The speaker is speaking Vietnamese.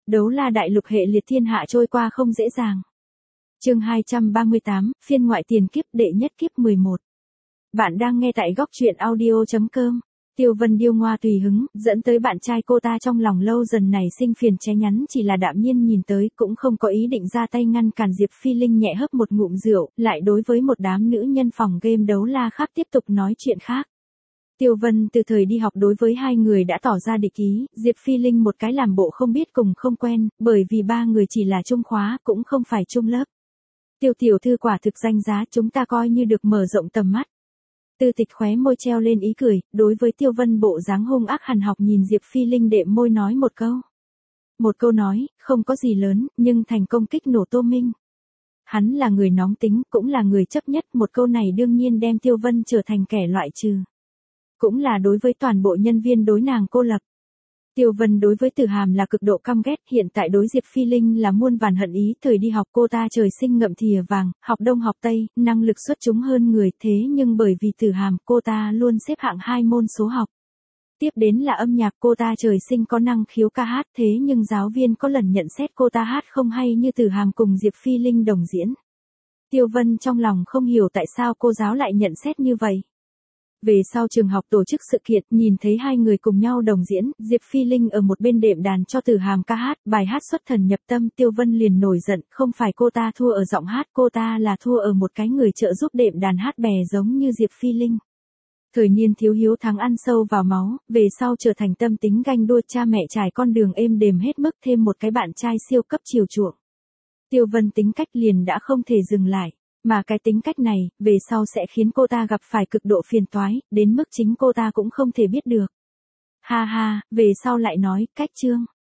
Đấu la đại lục hệ liệt thiên hạ trôi qua không dễ dàng. Chương 238, phiên ngoại tiền kiếp đệ nhất kiếp 11. Bạn đang nghe tại góc truyện audio.com. Tiêu Vân điêu ngoa tùy hứng, dẫn tới bạn trai cô ta trong lòng lâu dần này sinh phiền ché nhắn, chỉ là đạm nhiên nhìn tới, cũng không có ý định ra tay ngăn cản. Diệp Phi Linh nhẹ hớp một ngụm rượu, lại đối với một đám nữ nhân phòng game đấu la khác tiếp tục nói chuyện khác. Tiêu Vân từ thời đi học đối với hai người đã tỏ ra địch ý, Diệp Phi Linh một cái làm bộ không biết cùng không quen, bởi vì ba người chỉ là chung khóa, cũng không phải chung lớp. Tiêu tiểu thư quả thực danh giá, chúng ta coi như được mở rộng tầm mắt. Tư Tịch khóe môi treo lên ý cười, đối với Tiêu Vân bộ dáng hung ác hằn học nhìn Diệp Phi Linh đệm môi nói một câu. Một câu nói, không có gì lớn, nhưng thành công kích nổ Tô Minh. Hắn là người nóng tính, cũng là người chấp nhất, một câu này đương nhiên đem Tiêu Vân trở thành kẻ loại trừ. Cũng là đối với toàn bộ nhân viên đối nàng cô lập. Tiêu Vân đối với Tử Hàm là cực độ căm ghét, hiện tại đối Diệp Phi Linh là muôn vàn hận ý. Thời đi học cô ta trời sinh ngậm thìa vàng, học đông học tây, năng lực xuất chúng hơn người, thế nhưng bởi vì Tử Hàm cô ta luôn xếp hạng 2 môn số học. Tiếp đến là âm nhạc, cô ta trời sinh có năng khiếu ca hát, thế nhưng giáo viên có lần nhận xét cô ta hát không hay như Tử Hàm cùng Diệp Phi Linh đồng diễn. Tiêu Vân trong lòng không hiểu tại sao cô giáo lại nhận xét như vậy. Về sau trường học tổ chức sự kiện, nhìn thấy hai người cùng nhau đồng diễn, Diệp Phi Linh ở một bên đệm đàn cho Tử Hàm ca hát, bài hát xuất thần nhập tâm. Tiêu Vân liền nổi giận, không phải cô ta thua ở giọng hát, cô ta là thua ở một cái người trợ giúp đệm đàn hát bè giống như Diệp Phi Linh. Thời niên thiếu hiếu thắng ăn sâu vào máu, về sau trở thành tâm tính ganh đua, cha mẹ trải con đường êm đềm hết mức, thêm một cái bạn trai siêu cấp chiều chuộng. Tiêu Vân tính cách liền đã không thể dừng lại. Mà cái tính cách này, về sau sẽ khiến cô ta gặp phải cực độ phiền toái, đến mức chính cô ta cũng không thể biết được. Ha ha, về sau lại nói, cách chương.